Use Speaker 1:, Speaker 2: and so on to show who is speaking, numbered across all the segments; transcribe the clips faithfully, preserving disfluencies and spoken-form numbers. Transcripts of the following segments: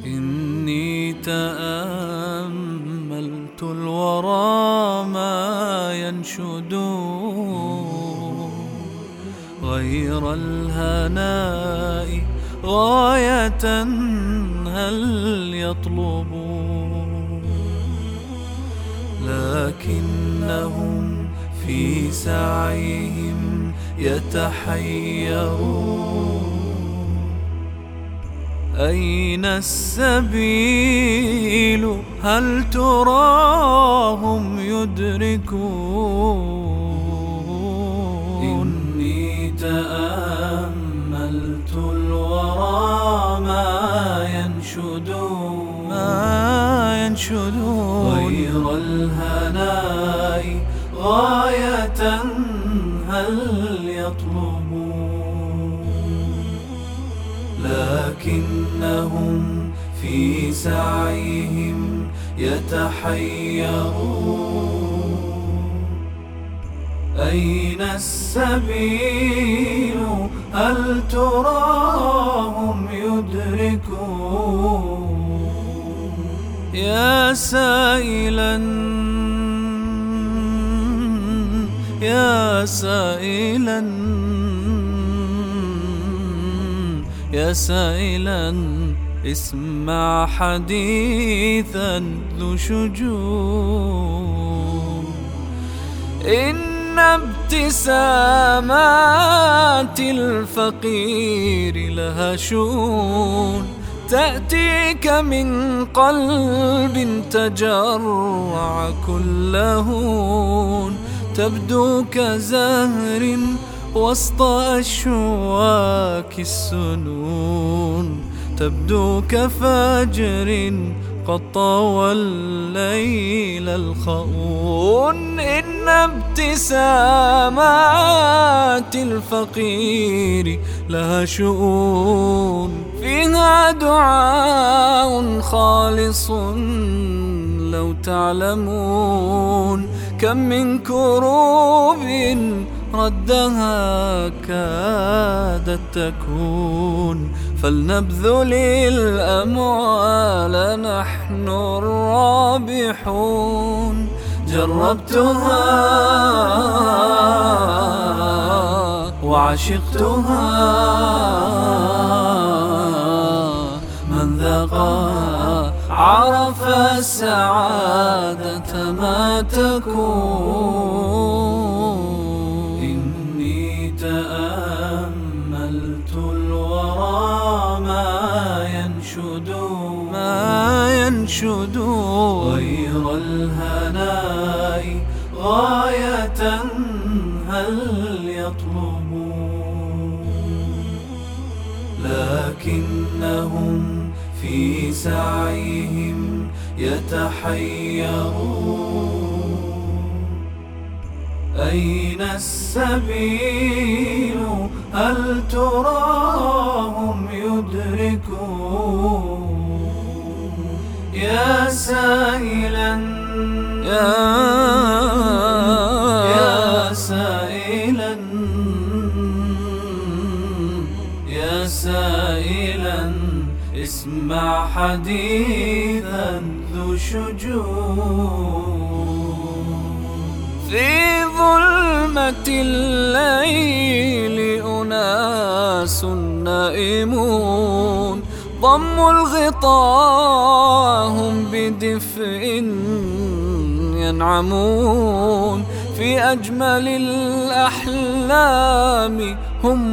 Speaker 1: إني تأملت الورى ما ينشد غير الهناء غاية هل يطلب، لكنهم في سعيهم يتحيرون. أين السبيل هل تراهم يدركون؟ إني تأملت الورى ما ينشدون ما ينشدون غير الهناء غاية هل يطلبون، لكنهم في سعيهم يتحيرون. أين السبيل هل تراهم يدركون؟ يا سائلا يا سائلا يا سائلا اسمع حديثا ذو شجون. إن ابتسامات الفقير لها شؤون، تأتيك من قلب تجرع كل هون، تبدو كزهر وسط أشواك السنون، تبدو كفجر قد طوى الليل الخؤون. إن ابتسامات الفقير لها شؤون، فيها دعاء خالص لو تعلمون، كم من كروب ردها كادت تكون. فلنبذل الأموال نحن الرابحون. جربتها وعشقتها، من ذاقها عرف السعادة ما تكون. إني تأملت الورى ما ينشدون ما ينشدون غير الهناء غاية هل يطلبون، لكنهم في سعيهم يتحيرون. أين السبيل هل تراهم يدركون؟ يا سائلا يا يا سائلا يا سائلا اسمع حديثا ذو شجون. في ظلمة الليل أناس نائمون، ضموا الغطاء هم بدفء ينعمون، في أجمل الأحلام هم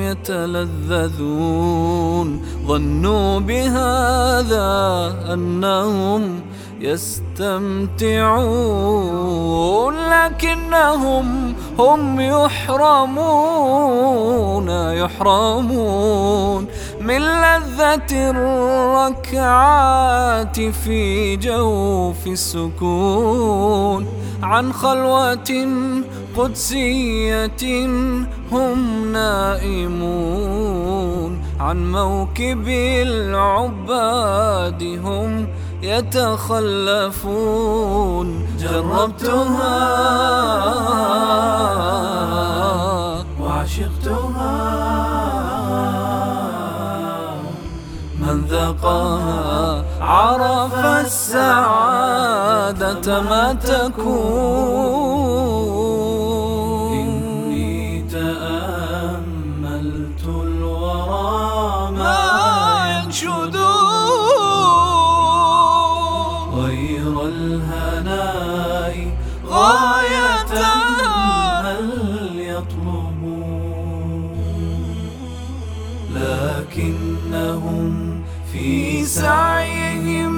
Speaker 1: يتلذذون. ظنوا بهذا أنهم يستمتعون، لكنهم هم يحرمون يحرمون من لذة الركعات في جوف السكون. عن خلوة قدسية هم نائمون، عن موكب العباد هم يتخلفون. جربتها وعشقتها، من ذاقها عرف السعادة ما تكون.
Speaker 2: إني تأملت الورى ما ينشد غير الهناء غاية هل يطلبون، لكنهم في سعيهم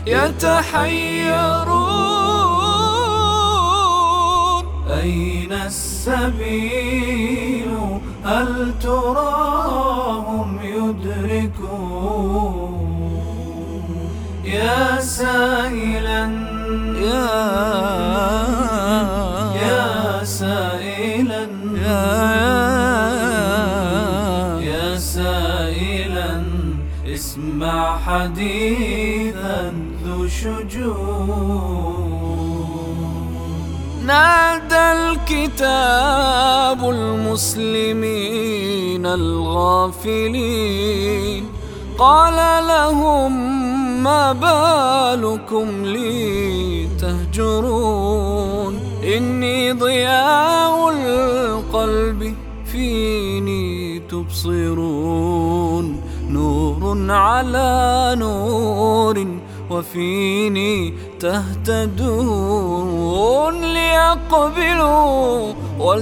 Speaker 2: يتحيرون. أين السبيل هل تراهم يدركون؟ يا سائلا
Speaker 1: يا
Speaker 2: يا سائلا يا سائلا اسمع حديثا ذو شجون.
Speaker 1: نادى الكتاب المسلمين الغافلين، قال لهم ما بالكم لي تهجرون. إني ضياء القلب فيني تبصرون، نور على نور وفيني تهتدون. ليقبلوا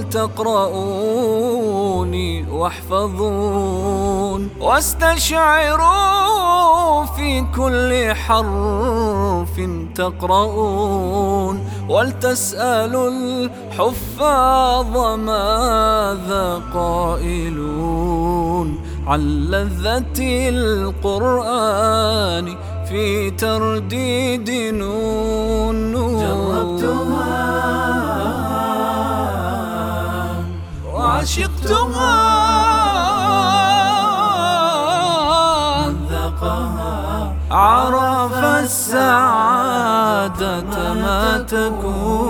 Speaker 1: ولتقرؤوني واحفظون، واستشعروا في كل حرف تقرؤون. ولتسألوا الحفاظ ماذا قائلون عن لذة القرآن في ترديد نون.
Speaker 2: جربتها
Speaker 1: وعشقتها،
Speaker 2: من ذاقها
Speaker 1: عرف السعادة ما تكون.